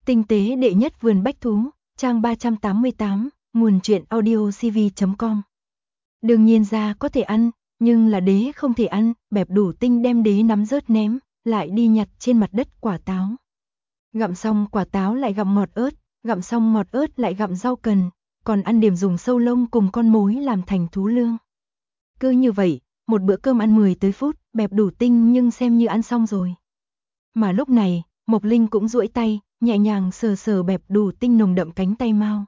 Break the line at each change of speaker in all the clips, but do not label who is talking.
Tinh tế đệ nhất vườn bách thú, trang 388, nguồn truyện audiocv.com. Đương nhiên ra có thể ăn, nhưng là đế không thể ăn, bẹp đủ tinh đem đế nắm rớt ném, lại đi nhặt trên mặt đất quả táo. Gặm xong quả táo lại gặm ngọt ớt, gặm xong ngọt ớt lại gặm rau cần, còn ăn điểm dùng sâu lông cùng con mối làm thành thú lương. Cứ như vậy, một bữa cơm ăn 10 tới phút, bẹp đủ tinh nhưng xem như ăn xong rồi. Mà lúc này, Mộc Linh cũng duỗi tay, nhẹ nhàng sờ sờ bẹp đủ tinh nồng đậm cánh tay mau.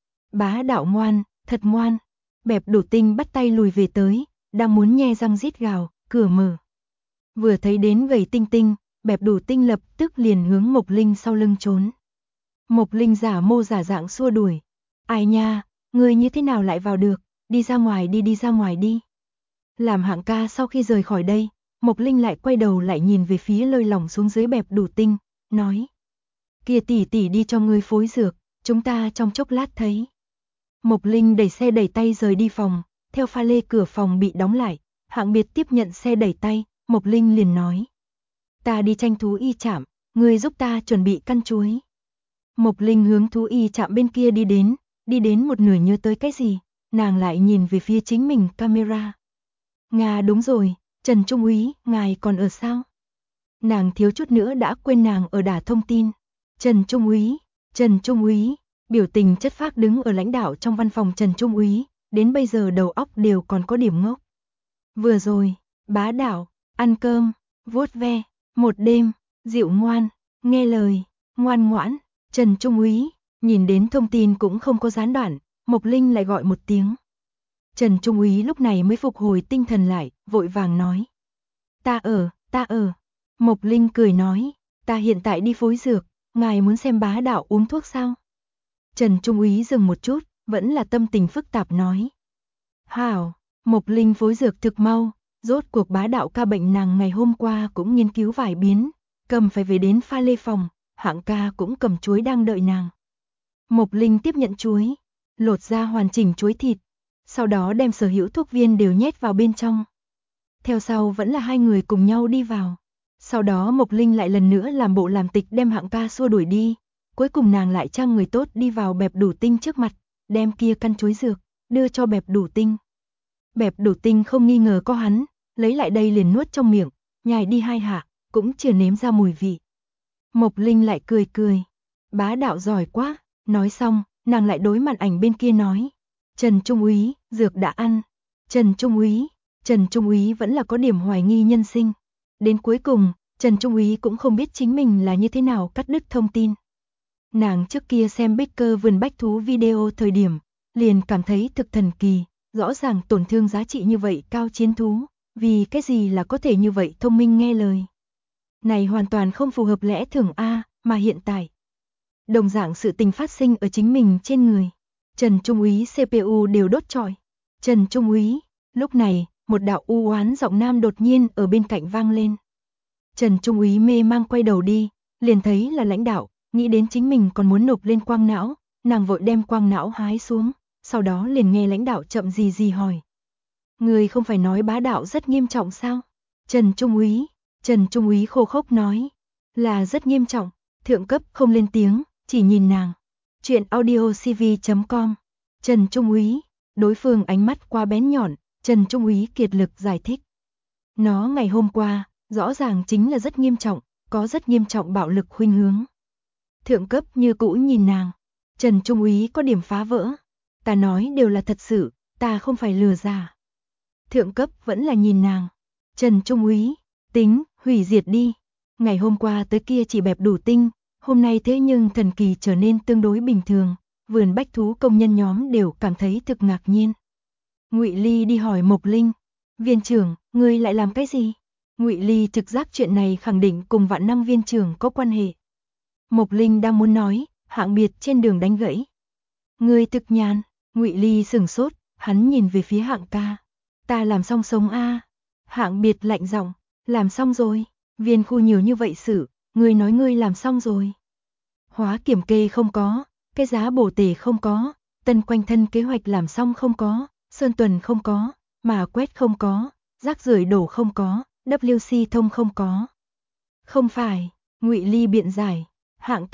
Bá đạo ngoan, thật ngoan. Bẹp đủ tinh bắt tay lùi về tới, đang muốn nhe răng rít gào, cửa mở. Vừa thấy đến gầy tinh tinh, bẹp đủ tinh lập tức liền hướng Mộc Linh sau lưng trốn. Mộc Linh giả mô giả dạng xua đuổi. Ai nha, ngươi như thế nào lại vào được, đi ra ngoài đi, đi ra ngoài đi. Làm Hạng ca sau khi rời khỏi đây, Mộc Linh lại quay đầu lại nhìn về phía lơi lỏng xuống dưới bẹp đủ tinh, nói. Kia tỷ tỷ đi cho ngươi phối dược, chúng ta trong chốc lát thấy. Mộc Linh đẩy xe đẩy tay rời đi phòng, theo pha lê cửa phòng bị đóng lại, Hạng Biệt tiếp nhận xe đẩy tay, Mộc Linh liền nói. Ta đi tranh thú y trạm, ngươi giúp ta chuẩn bị căn chuối. Mộc Linh hướng thú y trạm bên kia đi đến một nửa nhớ tới cái gì, nàng lại nhìn về phía chính mình camera. Nga đúng rồi, Trần Trung úy, ngài còn ở sao? Nàng thiếu chút nữa đã quên nàng ở đả thông tin. Trần Trung úy, biểu tình chất phác đứng ở lãnh đạo trong văn phòng Trần Trung úy, đến bây giờ đầu óc đều còn có điểm ngốc. Vừa rồi, bá đạo, ăn cơm, vuốt ve, một đêm, dịu ngoan, nghe lời, ngoan ngoãn, Trần Trung úy, nhìn đến thông tin cũng không có gián đoạn, Mộc Linh lại gọi một tiếng. Trần Trung úy lúc này mới phục hồi tinh thần lại, vội vàng nói. Ta ở. Mộc Linh cười nói, ta hiện tại đi phối dược, ngài muốn xem bá đạo uống thuốc sao? Trần Trung úy dừng một chút, vẫn là tâm tình phức tạp nói. Hảo, Mộc Linh phối dược thực mau, rốt cuộc bá đạo ca bệnh nàng ngày hôm qua cũng nghiên cứu vài biến, cầm phải về đến pha lê phòng, Hạng ca cũng cầm chuối đang đợi nàng. Mộc Linh tiếp nhận chuối, lột ra hoàn chỉnh chuối thịt, sau đó đem sở hữu thuốc viên đều nhét vào bên trong. Theo sau vẫn là hai người cùng nhau đi vào. Sau đó Mộc Linh lại lần nữa làm bộ làm tịch đem Hạng ca xua đuổi đi. Cuối cùng nàng lại trang người tốt đi vào bẹp đủ tinh trước mặt, đem kia căn chuối dược, đưa cho bẹp đủ tinh. Bẹp đủ tinh không nghi ngờ có hắn, lấy lại đây liền nuốt trong miệng, nhai đi hai hạ, cũng chưa nếm ra mùi vị. Mộc Linh lại cười. Bá đạo giỏi quá, nói xong, nàng lại đối màn ảnh bên kia nói. Trần Trung úy, dược đã ăn. Trần Trung úy vẫn là có điểm hoài nghi nhân sinh. Đến cuối cùng, Trần Trung úy cũng không biết chính mình là như thế nào cắt đứt thông tin. Nàng trước kia xem Baker vườn bách thú video thời điểm, liền cảm thấy thực thần kỳ, rõ ràng tổn thương giá trị như vậy cao chiến thú, vì cái gì là có thể như vậy thông minh nghe lời. Này hoàn toàn không phù hợp lẽ thường A, mà hiện tại. Đồng dạng sự tình phát sinh ở chính mình trên người. Trần Trung úy CPU đều đốt trọi. Trần Trung úy, lúc này, một đạo u oán giọng nam đột nhiên ở bên cạnh vang lên. Trần Trung úy mê mang quay đầu đi, liền thấy là lãnh đạo, nghĩ đến chính mình còn muốn nộp lên quang não, nàng vội đem quang não hái xuống, sau đó liền nghe lãnh đạo chậm gì hỏi. Người không phải nói bá đạo rất nghiêm trọng sao? Trần Trung úy khô khốc nói, là rất nghiêm trọng, thượng cấp không lên tiếng, chỉ nhìn nàng. Chuyện audiocv.com. Trần Trung úy, đối phương ánh mắt qua bén nhọn, Trần Trung úy kiệt lực giải thích. Nó ngày hôm qua, rõ ràng chính là rất nghiêm trọng, có rất nghiêm trọng bạo lực khuynh hướng. Thượng cấp như cũ nhìn nàng. Trần Trung úy có điểm phá vỡ. Ta nói đều là thật sự, ta không phải lừa giả. Thượng cấp vẫn là nhìn nàng. Trần Trung úy, tính, hủy diệt đi. Ngày hôm qua tới kia chỉ bẹp đủ tinh, hôm nay thế nhưng thần kỳ trở nên tương đối bình thường, vườn bách thú công nhân nhóm đều cảm thấy thực ngạc nhiên. Ngụy Ly đi hỏi Mộc Linh, viên trưởng, ngươi lại làm cái gì? Ngụy Ly trực giác chuyện này khẳng định cùng Vạn Năng viên trưởng có quan hệ. Mộc Linh đang muốn nói, Hạng Biệt trên đường đánh gãy. Ngươi thực nhàn, Ngụy Ly sửng sốt, hắn nhìn về phía Hạng ca. Ta làm xong sống a. Hạng Biệt lạnh giọng, làm xong rồi, viên khu nhiều như vậy sự, ngươi nói ngươi làm xong rồi. Hóa kiểm kê không có, cái giá bổ tể không có, tân quanh thân kế hoạch làm xong không có, sơn tuần không có, mà quét không có, rác rưởi đổ không có, WC thông không có. Không phải, Ngụy Ly biện giải, Hạng ca,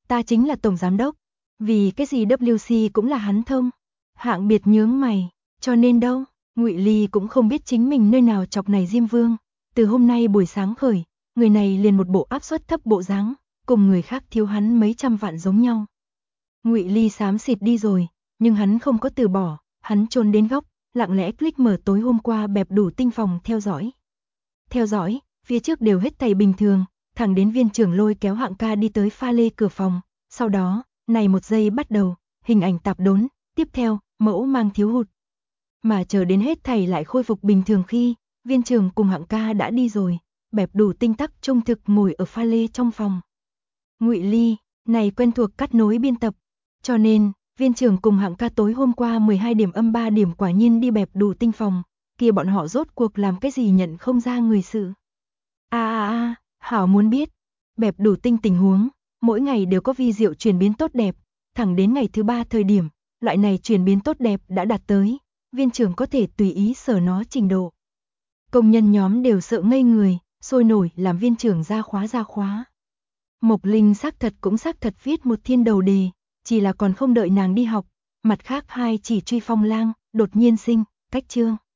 ta chính là tổng giám đốc. Vì cái gì WC cũng là hắn thông? Hạng Biệt nhướng mày, cho nên đâu? Ngụy Ly cũng không biết chính mình nơi nào chọc này Diêm Vương. Từ hôm nay buổi sáng khởi, người này liền một bộ áp suất thấp bộ dáng, cùng người khác thiếu hắn mấy trăm vạn giống nhau. Ngụy Ly xám xịt đi rồi, nhưng hắn không có từ bỏ, hắn trốn đến góc, lặng lẽ click mở tối hôm qua bẹp đủ tinh phòng theo dõi. Theo dõi, phía trước đều hết thảy bình thường, thẳng đến viên trưởng lôi kéo Hạng ca đi tới pha lê cửa phòng, sau đó, này một giây bắt đầu, hình ảnh tạp đốn, tiếp theo, mẫu mang thiếu hụt. Mà chờ đến hết thảy lại khôi phục bình thường khi, viên trưởng cùng Hạng ca đã đi rồi, bẹp đủ tinh tắc trung thực ngồi ở pha lê trong phòng. Ngụy Ly, này quen thuộc cắt nối biên tập, cho nên, viên trưởng cùng Hạng ca tối hôm qua 12 điểm âm 3 điểm quả nhiên đi bẹp đủ tinh phòng, kia bọn họ rốt cuộc làm cái gì nhận không ra người sự. Hảo muốn biết, bẹp đủ tinh tình huống, mỗi ngày đều có vi diệu chuyển biến tốt đẹp, thẳng đến ngày thứ 3 thời điểm, loại này chuyển biến tốt đẹp đã đạt tới, viên trưởng có thể tùy ý sở nó trình độ. Công nhân nhóm đều sợ ngây người, sôi nổi làm viên trưởng ra khóa. Mộc Linh xác thật viết một thiên đầu đề, chỉ là còn không đợi nàng đi học, mặt khác hai chỉ truy phong lang, đột nhiên sinh, cách chương.